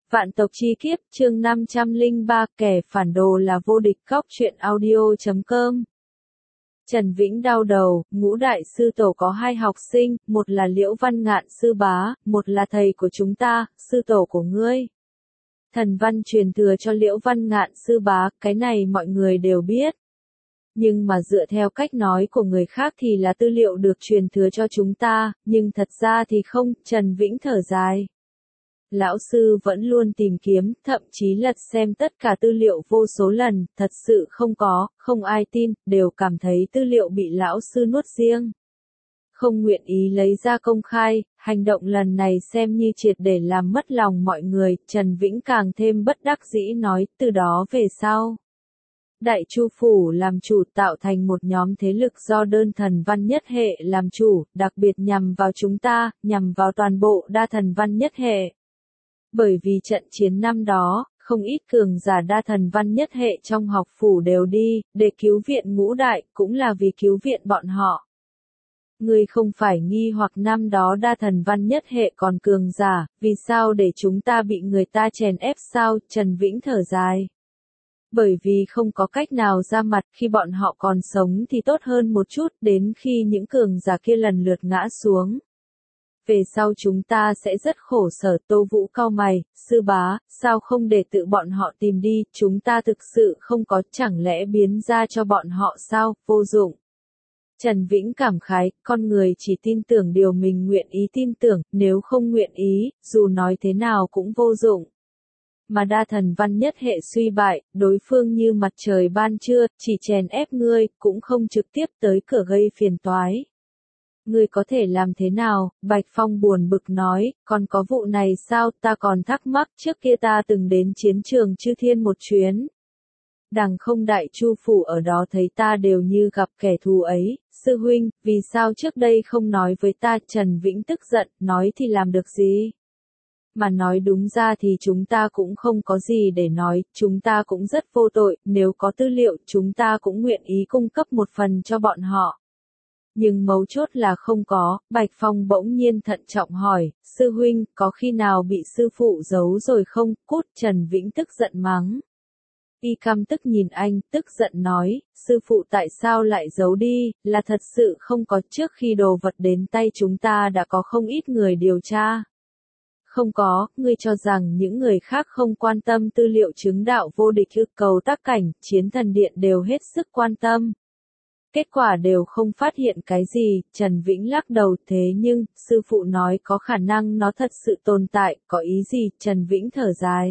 Vạn tộc chi kiếp, chương 503, kẻ phản đồ là vô địch. Góc truyện audio.com. Trần Vĩnh đau đầu, Ngũ đại sư tổ có hai học sinh, một là Liễu Văn Ngạn sư bá, một là thầy của chúng ta, sư tổ của ngươi. Thần văn truyền thừa cho Liễu Văn Ngạn sư bá, cái này mọi người đều biết. Nhưng mà dựa theo cách nói của người khác thì là tư liệu được truyền thừa cho chúng ta, nhưng thật ra thì không, Trần Vĩnh thở dài. Lão sư vẫn luôn tìm kiếm, thậm chí lật xem tất cả tư liệu vô số lần, thật sự không ai tin, đều cảm thấy tư liệu bị lão sư nuốt riêng. Không nguyện ý lấy ra công khai, hành động lần này xem như triệt để làm mất lòng mọi người, Trần Vĩnh càng thêm bất đắc dĩ nói, từ đó về sau. Đại Chu Phủ làm chủ tạo thành một nhóm thế lực do đơn thần văn nhất hệ làm chủ, đặc biệt nhằm vào chúng ta, nhằm vào toàn bộ đa thần văn nhất hệ. Bởi vì trận chiến năm đó, không ít cường giả đa thần văn nhất hệ trong học phủ đều đi, để cứu viện Ngũ đại, cũng là vì cứu viện bọn họ. Ngươi không phải nghi hoặc năm đó đa thần văn nhất hệ còn cường giả, vì sao để chúng ta bị người ta chèn ép sao, Trần Vĩnh thở dài. Bởi vì không có cách nào ra mặt, khi bọn họ còn sống thì tốt hơn một chút, đến khi những cường giả kia lần lượt ngã xuống. Về sau chúng ta sẽ rất khổ sở. Tô Vũ cau mày, sư bá, sao không để tự bọn họ tìm đi, chúng ta thực sự không có, chẳng lẽ biến ra cho bọn họ sao, vô dụng. Trần Vĩnh cảm khái, con người chỉ tin tưởng điều mình nguyện ý tin tưởng, nếu không nguyện ý, dù nói thế nào cũng vô dụng. Mà đa thần văn nhất hệ suy bại, đối phương như mặt trời ban trưa, chỉ chèn ép ngươi, cũng không trực tiếp tới cửa gây phiền toái. Ngươi có thể làm thế nào? Bạch Phong buồn bực nói, còn có vụ này sao, ta còn thắc mắc, trước kia ta từng đến chiến trường Chư Thiên một chuyến. Đằng không Đại Chu Phủ ở đó thấy ta đều như gặp kẻ thù ấy, sư huynh, vì sao trước đây không nói với ta, Trần Vĩnh tức giận, nói thì làm được gì? Mà nói đúng ra thì chúng ta cũng không có gì để nói, chúng ta cũng rất vô tội, nếu có tư liệu chúng ta cũng nguyện ý cung cấp một phần cho bọn họ. Nhưng mấu chốt là không có, Bạch Phong bỗng nhiên thận trọng hỏi, sư huynh, có khi nào bị sư phụ giấu rồi không, cút, Trần Vĩnh tức giận mắng. Y căm tức nhìn anh, tức giận nói, sư phụ tại sao lại giấu đi, là thật sự không có, trước khi đồ vật đến tay chúng ta đã có không ít người điều tra. Không có, ngươi cho rằng những người khác không quan tâm tư liệu chứng đạo vô địch ư, cầu tác cảnh, chiến thần điện đều hết sức quan tâm. Kết quả đều không phát hiện cái gì, Trần Vĩnh lắc đầu, thế nhưng, sư phụ nói có khả năng nó thật sự tồn tại, có ý gì, Trần Vĩnh thở dài.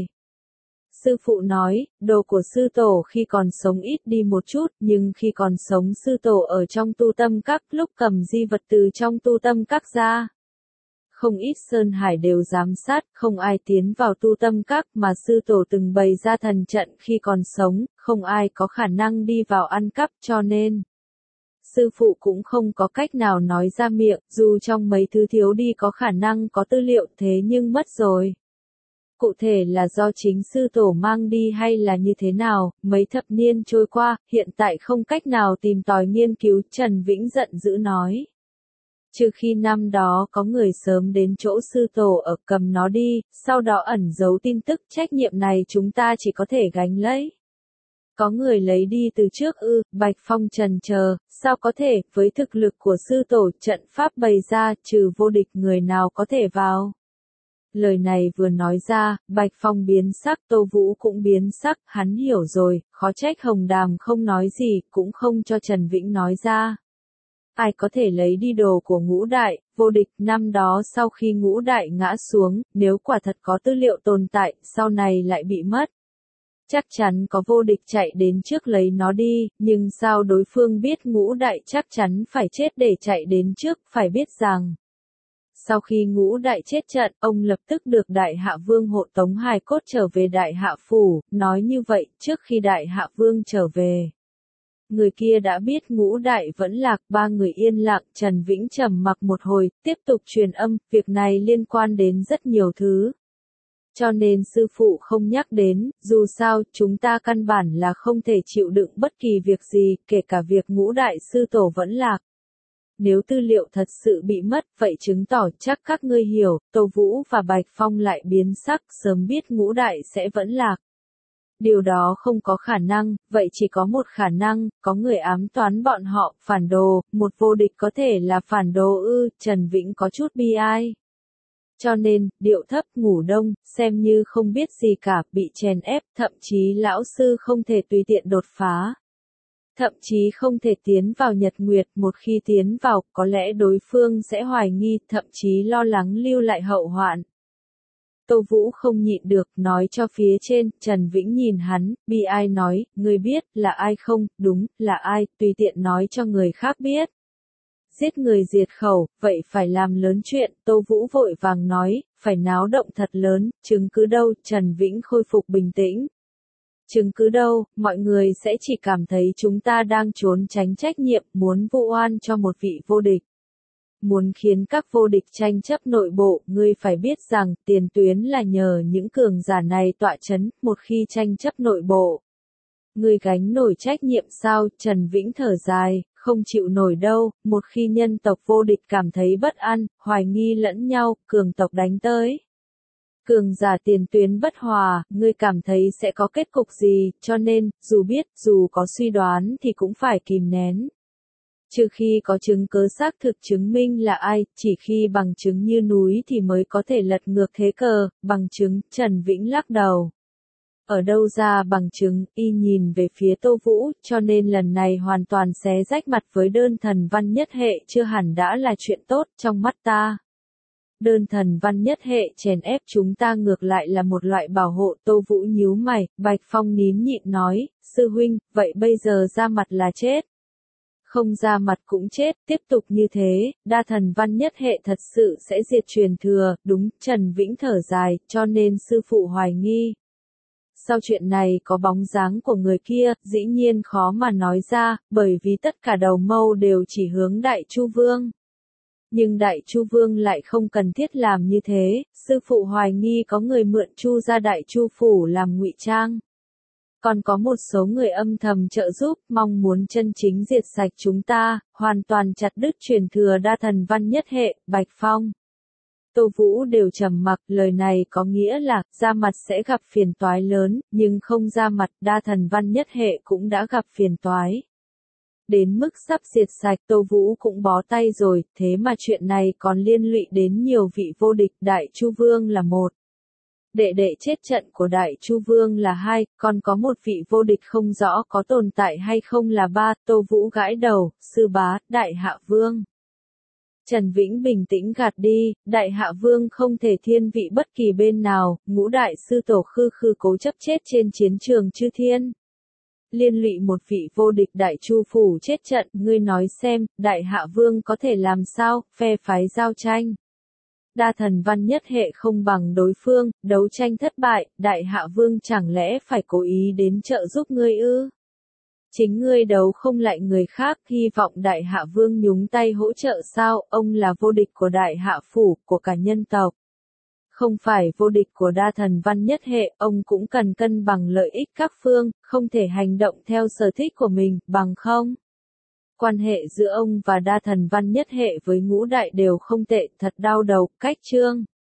Sư phụ nói, đồ của sư tổ khi còn sống ít đi một chút, nhưng khi còn sống sư tổ ở trong tu tâm các, lúc cầm di vật từ trong tu tâm các ra. Không ít sơn hải đều giám sát, không ai tiến vào tu tâm các, mà sư tổ từng bày ra thần trận khi còn sống, không ai có khả năng đi vào ăn cắp, cho nên sư phụ cũng không có cách nào nói ra miệng, dù trong mấy thứ thiếu đi có khả năng có tư liệu, thế nhưng mất rồi. Cụ thể là do chính sư tổ mang đi hay là như thế nào, mấy thập niên trôi qua, hiện tại không cách nào tìm tòi nghiên cứu, Trần Vĩnh giận dữ nói. Trừ khi năm đó có người sớm đến chỗ sư tổ ở cầm nó đi, sau đó ẩn giấu tin tức, trách nhiệm này chúng ta chỉ có thể gánh lấy. Có người lấy đi từ trước ư, Bạch Phong trần chờ, sao có thể, với thực lực của sư tổ, trận pháp bày ra, trừ vô địch người nào có thể vào. Lời này vừa nói ra, Bạch Phong biến sắc, Tô Vũ cũng biến sắc, hắn hiểu rồi, khó trách Hồng Đàm không nói gì, cũng không cho Trần Vĩnh nói ra. Ai có thể lấy đi đồ của Ngũ đại, vô địch, năm đó sau khi Ngũ đại ngã xuống, nếu quả thật có tư liệu tồn tại, sau này lại bị mất. Chắc chắn có vô địch chạy đến trước lấy nó đi, nhưng sao đối phương biết Ngũ đại chắc chắn phải chết để chạy đến trước, phải biết rằng. Sau khi Ngũ đại chết trận, ông lập tức được Đại Hạ Vương hộ tống hài cốt trở về Đại Hạ Phủ, nói như vậy, trước khi Đại Hạ Vương trở về. Người kia đã biết Ngũ đại vẫn lạc, ba người yên lặng, Trần Vĩnh trầm mặc một hồi, tiếp tục truyền âm, việc này liên quan đến rất nhiều thứ. Cho nên sư phụ không nhắc đến, dù sao, chúng ta căn bản là không thể chịu đựng bất kỳ việc gì, kể cả việc Ngũ đại sư tổ vẫn lạc. nếu tư liệu thật sự bị mất, vậy chứng tỏ chắc các ngươi hiểu, Tô Vũ và Bạch Phong lại biến sắc, sớm biết ngũ đại sẽ vẫn lạc. Điều đó không có khả năng, vậy chỉ có một khả năng, có người ám toán bọn họ, phản đồ, một vô địch có thể là phản đồ ư, Trần Vĩnh có chút bi ai. Cho nên, điệu thấp ngủ đông, xem như không biết gì cả, bị chèn ép, thậm chí lão sư không thể tùy tiện đột phá. Thậm chí không thể tiến vào Nhật Nguyệt, một khi tiến vào, có lẽ đối phương sẽ hoài nghi, thậm chí lo lắng lưu lại hậu hoạn. Tô Vũ không nhịn được, nói cho phía trên, Trần Vĩnh nhìn hắn, bi ai nói, ngươi biết, là ai không, đúng, là ai, tùy tiện nói cho người khác biết. Giết người diệt khẩu, vậy phải làm lớn chuyện, Tô Vũ vội vàng nói, phải náo động thật lớn, chứng cứ đâu, Trần Vĩnh khôi phục bình tĩnh. Chứng cứ đâu, mọi người sẽ chỉ cảm thấy chúng ta đang trốn tránh trách nhiệm, muốn vu oan cho một vị vô địch. Muốn khiến các vô địch tranh chấp nội bộ, ngươi phải biết rằng, tiền tuyến là nhờ những cường giả này tọa chấn, một khi tranh chấp nội bộ. Ngươi gánh nổi trách nhiệm sao, Trần Vĩnh thở dài, không chịu nổi đâu, một khi nhân tộc vô địch cảm thấy bất an, hoài nghi lẫn nhau, cường tộc đánh tới. Cường giả tiền tuyến bất hòa, ngươi cảm thấy sẽ có kết cục gì, cho nên, dù biết, dù có suy đoán thì cũng phải kìm nén. Trừ khi có chứng cứ xác thực chứng minh là ai, chỉ khi bằng chứng như núi thì mới có thể lật ngược thế cờ, bằng chứng, Trần Vĩnh lắc đầu. Ở đâu ra bằng chứng, y nhìn về phía Tô Vũ, cho nên lần này hoàn toàn xé rách mặt với đơn thần văn nhất hệ chưa hẳn đã là chuyện tốt trong mắt ta. Đơn thần văn nhất hệ chèn ép chúng ta ngược lại là một loại bảo hộ, Tô Vũ nhíu mày, Bạch Phong nín nhịn nói, sư huynh, vậy bây giờ ra mặt là chết. Không ra mặt cũng chết, tiếp tục như thế, đa thần văn nhất hệ thật sự sẽ diệt truyền thừa, đúng, Trần Vĩnh thở dài, cho nên sư phụ hoài nghi. Sau chuyện này có bóng dáng của người kia, dĩ nhiên khó mà nói ra, bởi vì tất cả đầu mâu đều chỉ hướng Đại Chu Vương. Nhưng Đại Chu Vương lại không cần thiết làm như thế, sư phụ hoài nghi có người mượn Chu ra Đại Chu Phủ làm ngụy trang. Còn có một số người âm thầm trợ giúp, mong muốn chân chính diệt sạch chúng ta, hoàn toàn chặt đứt truyền thừa đa thần văn nhất hệ, Bạch Phong. Tô Vũ đều trầm mặc, lời này có nghĩa là, ra mặt sẽ gặp phiền toái lớn, nhưng không ra mặt, đa thần văn nhất hệ cũng đã gặp phiền toái. Đến mức sắp diệt sạch, Tô Vũ cũng bó tay rồi, thế mà chuyện này còn liên lụy đến nhiều vị vô địch, Đại Chu Vương là một. Đệ đệ chết trận của Đại Chu Vương là 2, còn có một vị vô địch không rõ có tồn tại hay không là 3, Tô Vũ gãi đầu, sư bá, Đại Hạ Vương. Trần Vĩnh bình tĩnh gạt đi, Đại Hạ Vương không thể thiên vị bất kỳ bên nào, ngũ đại sư tổ khư khư cố chấp chết trên chiến trường chư thiên. Liên lụy một vị vô địch Đại Chu Phủ chết trận, ngươi nói xem, Đại Hạ Vương có thể làm sao, phe phái giao tranh. Đa thần văn nhất hệ không bằng đối phương, đấu tranh thất bại, Đại Hạ Vương chẳng lẽ phải cố ý đến trợ giúp ngươi ư? Chính ngươi đấu không lại người khác, hy vọng Đại Hạ Vương nhúng tay hỗ trợ sao, ông là vô địch của Đại Hạ Phủ, của cả nhân tộc. Không phải vô địch của đa thần văn nhất hệ, ông cũng cần cân bằng lợi ích các phương, không thể hành động theo sở thích của mình, bằng không. Quan hệ giữa ông và đa thần văn nhất hệ với ngũ đại đều không tệ, thật đau đầu, cách chương.